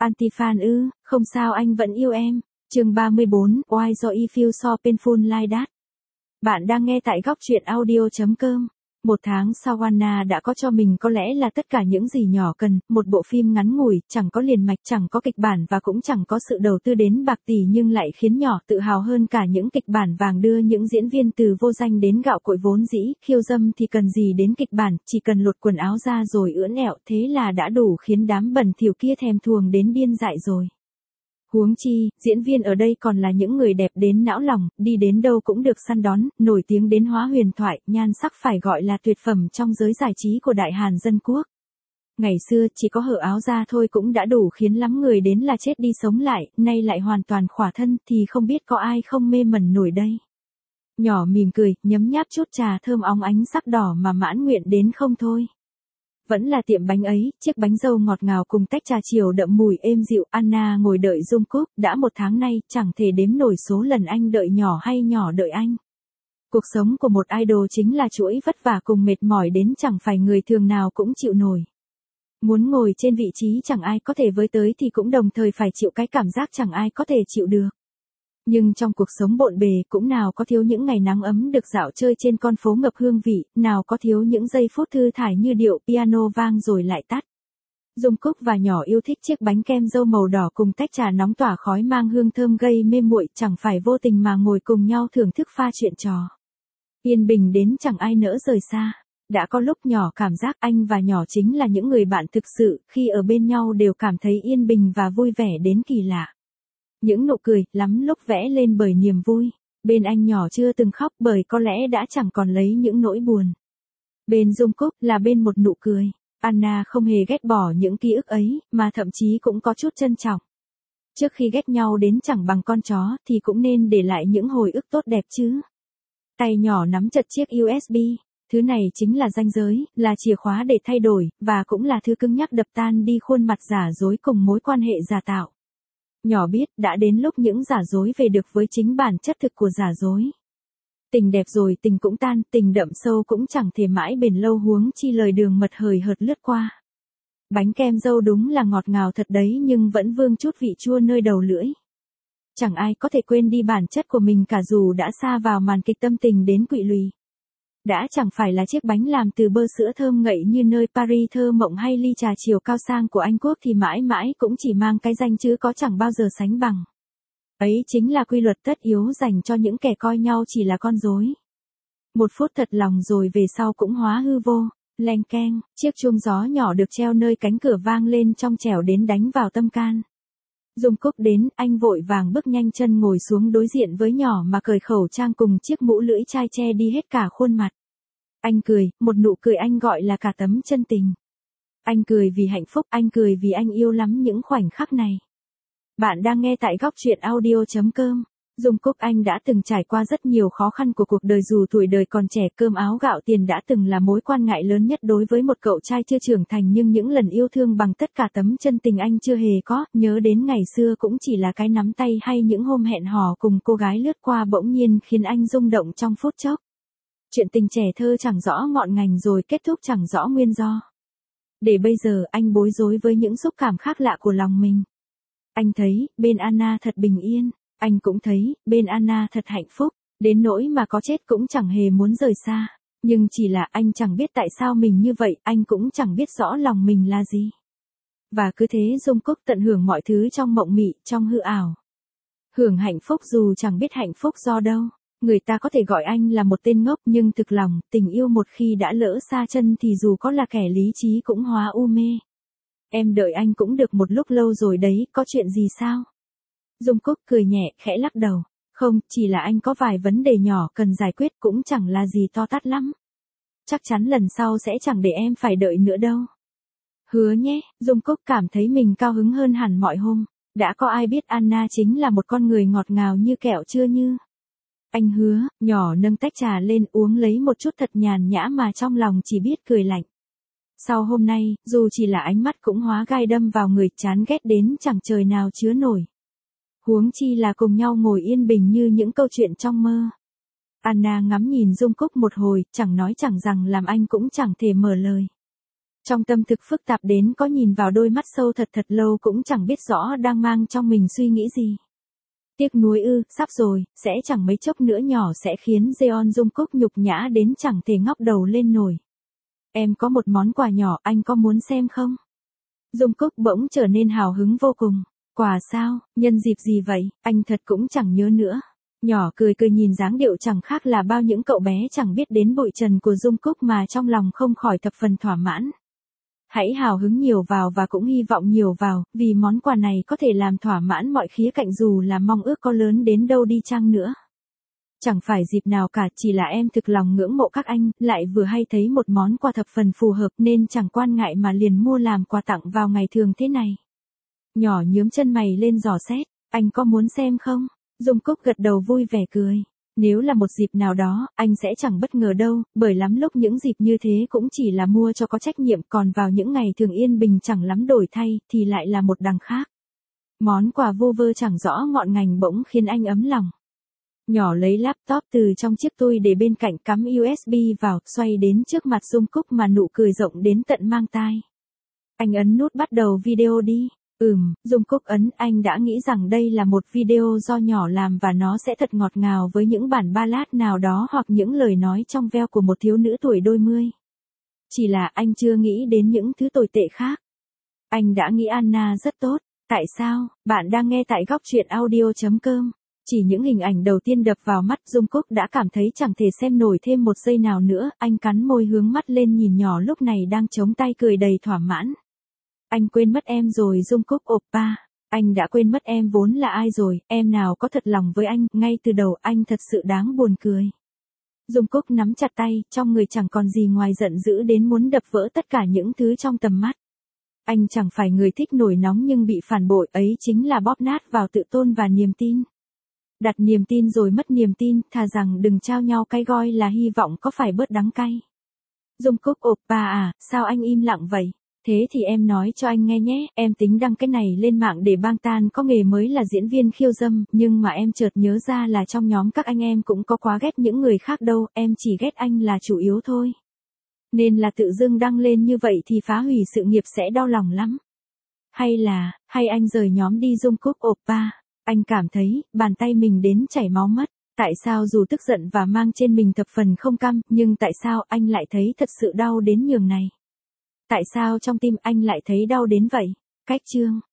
Anti-fan ư, không sao anh vẫn yêu em. Chương 34, Why do I feel so painful like that? Bạn đang nghe tại góc truyện audio.com. Một tháng sau Anna đã có cho mình có lẽ là tất cả những gì nhỏ cần, một bộ phim ngắn ngủi, chẳng có liền mạch, chẳng có kịch bản và cũng chẳng có sự đầu tư đến bạc tỷ nhưng lại khiến nhỏ tự hào hơn cả những kịch bản vàng đưa những diễn viên từ vô danh đến gạo cội vốn dĩ, khiêu dâm thì cần gì đến kịch bản, chỉ cần lột quần áo ra rồi ưỡn ẹo thế là đã đủ khiến đám bẩn thỉu kia thèm thuồng đến điên dại rồi. Huống chi, diễn viên ở đây còn là những người đẹp đến não lòng, đi đến đâu cũng được săn đón, nổi tiếng đến hóa huyền thoại, nhan sắc phải gọi là tuyệt phẩm trong giới giải trí của Đại Hàn Dân Quốc. Ngày xưa chỉ có hở áo ra thôi cũng đã đủ khiến lắm người đến là chết đi sống lại, nay lại hoàn toàn khỏa thân thì không biết có ai không mê mẩn nổi đây. Nhỏ mỉm cười, nhấm nháp chút trà thơm óng ánh sắc đỏ mà mãn nguyện đến không thôi. Vẫn là tiệm bánh ấy, chiếc bánh dâu ngọt ngào cùng tách trà chiều đậm mùi êm dịu. Anna ngồi đợi Jungkook, đã một tháng nay, chẳng thể đếm nổi số lần anh đợi nhỏ hay nhỏ đợi anh. Cuộc sống của một idol chính là chuỗi vất vả cùng mệt mỏi đến chẳng phải người thường nào cũng chịu nổi. Muốn ngồi trên vị trí chẳng ai có thể với tới thì cũng đồng thời phải chịu cái cảm giác chẳng ai có thể chịu được. Nhưng trong cuộc sống bộn bề cũng nào có thiếu những ngày nắng ấm được dạo chơi trên con phố ngập hương vị, nào có thiếu những giây phút thư thải như điệu piano vang rồi lại tắt. Jungkook và nhỏ yêu thích chiếc bánh kem dâu màu đỏ cùng tách trà nóng tỏa khói mang hương thơm gây mê muội, chẳng phải vô tình mà ngồi cùng nhau thưởng thức pha chuyện trò. Yên bình đến chẳng ai nỡ rời xa. Đã có lúc nhỏ cảm giác anh và nhỏ chính là những người bạn thực sự, khi ở bên nhau đều cảm thấy yên bình và vui vẻ đến kỳ lạ. Những nụ cười, lắm lúc vẽ lên bởi niềm vui. Bên anh nhỏ chưa từng khóc bởi có lẽ đã chẳng còn lấy những nỗi buồn. Bên Jungkook là bên một nụ cười. Anna không hề ghét bỏ những ký ức ấy, mà thậm chí cũng có chút trân trọng. Trước khi ghét nhau đến chẳng bằng con chó thì cũng nên để lại những hồi ức tốt đẹp chứ. Tay nhỏ nắm chặt chiếc USB. Thứ này chính là ranh giới, là chìa khóa để thay đổi, và cũng là thứ cứng nhắc đập tan đi khuôn mặt giả dối cùng mối quan hệ giả tạo. Nhỏ biết đã đến lúc những giả dối về được với chính bản chất thực của giả dối. Tình đẹp rồi tình cũng tan, tình đậm sâu cũng chẳng thể mãi bền lâu huống chi lời đường mật hời hợt lướt qua. Bánh kem dâu đúng là ngọt ngào thật đấy nhưng vẫn vương chút vị chua nơi đầu lưỡi. Chẳng ai có thể quên đi bản chất của mình cả dù đã sa vào màn kịch tâm tình đến quỵ lùi. Đã chẳng phải là chiếc bánh làm từ bơ sữa thơm ngậy như nơi Paris thơ mộng hay ly trà chiều cao sang của Anh Quốc thì mãi mãi cũng chỉ mang cái danh chứ có chẳng bao giờ sánh bằng. Ấy chính là quy luật tất yếu dành cho những kẻ coi nhau chỉ là con rối. Một phút thật lòng rồi về sau cũng hóa hư vô. Leng keng, chiếc chuông gió nhỏ được treo nơi cánh cửa vang lên trong trẻo đến đánh vào tâm can. Jungkook đến, anh vội vàng bước nhanh chân ngồi xuống đối diện với nhỏ mà cởi khẩu trang cùng chiếc mũ lưỡi chai che đi hết cả khuôn mặt. Anh cười, một nụ cười anh gọi là cả tấm chân tình. Anh cười vì hạnh phúc, anh cười vì anh yêu lắm những khoảnh khắc này. Bạn đang nghe tại góc truyện audio.com. Jungkook anh đã từng trải qua rất nhiều khó khăn của cuộc đời dù tuổi đời còn trẻ, cơm áo gạo tiền đã từng là mối quan ngại lớn nhất đối với một cậu trai chưa trưởng thành nhưng những lần yêu thương bằng tất cả tấm chân tình anh chưa hề có, nhớ đến ngày xưa cũng chỉ là cái nắm tay hay những hôm hẹn hò cùng cô gái lướt qua bỗng nhiên khiến anh rung động trong phút chốc. Chuyện tình trẻ thơ chẳng rõ ngọn ngành rồi kết thúc chẳng rõ nguyên do. Để bây giờ anh bối rối với những xúc cảm khác lạ của lòng mình. Anh thấy, bên Anna thật bình yên. Anh cũng thấy, bên Anna thật hạnh phúc, đến nỗi mà có chết cũng chẳng hề muốn rời xa. Nhưng chỉ là anh chẳng biết tại sao mình như vậy, anh cũng chẳng biết rõ lòng mình là gì. Và cứ thế Jungkook tận hưởng mọi thứ trong mộng mị, trong hư ảo. Hưởng hạnh phúc dù chẳng biết hạnh phúc do đâu. Người ta có thể gọi anh là một tên ngốc nhưng thực lòng, tình yêu một khi đã lỡ xa chân thì dù có là kẻ lý trí cũng hóa u mê. Em đợi anh cũng được một lúc lâu rồi đấy, có chuyện gì sao? Jungkook cười nhẹ, khẽ lắc đầu. Không, chỉ là anh có vài vấn đề nhỏ cần giải quyết cũng chẳng là gì to tát lắm. Chắc chắn lần sau sẽ chẳng để em phải đợi nữa đâu. Hứa nhé, Jungkook cảm thấy mình cao hứng hơn hẳn mọi hôm. Đã có ai biết Anna chính là một con người ngọt ngào như kẹo chưa như? Anh hứa, nhỏ nâng tách trà lên uống lấy một chút thật nhàn nhã mà trong lòng chỉ biết cười lạnh. Sau hôm nay, dù chỉ là ánh mắt cũng hóa gai đâm vào người chán ghét đến chẳng trời nào chứa nổi. Huống chi là cùng nhau ngồi yên bình như những câu chuyện trong mơ. Anna ngắm nhìn Jungkook một hồi, chẳng nói chẳng rằng làm anh cũng chẳng thể mở lời. Trong tâm thực phức tạp đến có nhìn vào đôi mắt sâu thật thật lâu cũng chẳng biết rõ đang mang trong mình suy nghĩ gì. Tiếc nuối ư, sắp rồi, sẽ chẳng mấy chốc nữa nhỏ sẽ khiến Jeon Jungkook nhục nhã đến chẳng thể ngóc đầu lên nổi. Em có một món quà nhỏ, anh có muốn xem không? Jungkook bỗng trở nên hào hứng vô cùng. Quà sao, nhân dịp gì vậy, anh thật cũng chẳng nhớ nữa. Nhỏ cười cười nhìn dáng điệu chẳng khác là bao những cậu bé chẳng biết đến bụi trần của Jungkook mà trong lòng không khỏi thập phần thỏa mãn. Hãy hào hứng nhiều vào và cũng hy vọng nhiều vào, vì món quà này có thể làm thỏa mãn mọi khía cạnh dù là mong ước có lớn đến đâu đi chăng nữa. Chẳng phải dịp nào cả, chỉ là em thực lòng ngưỡng mộ các anh, lại vừa hay thấy một món quà thập phần phù hợp nên chẳng quan ngại mà liền mua làm quà tặng vào ngày thường thế này. Nhỏ nhướng chân mày lên dò xét, anh có muốn xem không? Jungkook gật đầu vui vẻ cười. Nếu là một dịp nào đó, anh sẽ chẳng bất ngờ đâu, bởi lắm lúc những dịp như thế cũng chỉ là mua cho có trách nhiệm, còn vào những ngày thường yên bình chẳng lắm đổi thay, thì lại là một đằng khác. Món quà vô vơ chẳng rõ ngọn ngành bỗng khiến anh ấm lòng. Nhỏ lấy laptop từ trong chiếc túi để bên cạnh cắm USB vào, xoay đến trước mặt Jungkook mà nụ cười rộng đến tận mang tai. Anh ấn nút bắt đầu video đi. Jungkook ấn, anh đã nghĩ rằng đây là một video do nhỏ làm và nó sẽ thật ngọt ngào với những bản ballad nào đó hoặc những lời nói trong veo của một thiếu nữ tuổi đôi mươi. Chỉ là anh chưa nghĩ đến những thứ tồi tệ khác. Anh đã nghĩ Anna rất tốt. Tại sao? Bạn đang nghe tại góc truyện audio.com. Chỉ những hình ảnh đầu tiên đập vào mắt Jungkook đã cảm thấy chẳng thể xem nổi thêm một giây nào nữa. Anh cắn môi hướng mắt lên nhìn nhỏ lúc này đang chống tay cười đầy thỏa mãn. Anh quên mất em rồi Jungkook oppa. Anh đã quên mất em vốn là ai rồi, em nào có thật lòng với anh, ngay từ đầu anh thật sự đáng buồn cười. Jungkook nắm chặt tay, trong người chẳng còn gì ngoài giận dữ đến muốn đập vỡ tất cả những thứ trong tầm mắt. Anh chẳng phải người thích nổi nóng nhưng bị phản bội, ấy chính là bóp nát vào tự tôn và niềm tin. Đặt niềm tin rồi mất niềm tin, thà rằng đừng trao nhau cái gói là hy vọng có phải bớt đắng cay. Jungkook oppa à, sao anh im lặng vậy? Thế thì em nói cho anh nghe nhé, em tính đăng cái này lên mạng để Bangtan có nghề mới là diễn viên khiêu dâm, nhưng mà em chợt nhớ ra là trong nhóm các anh em cũng có quá ghét những người khác đâu, em chỉ ghét anh là chủ yếu thôi. Nên là tự dưng đăng lên như vậy thì phá hủy sự nghiệp sẽ đau lòng lắm. Hay anh rời nhóm đi Jungkook oppa. Anh cảm thấy, bàn tay mình đến chảy máu mất. Tại sao dù tức giận và mang trên mình thập phần không cam, nhưng tại sao anh lại thấy thật sự đau đến nhường này? Tại sao trong tim anh lại thấy đau đến vậy? Cách chương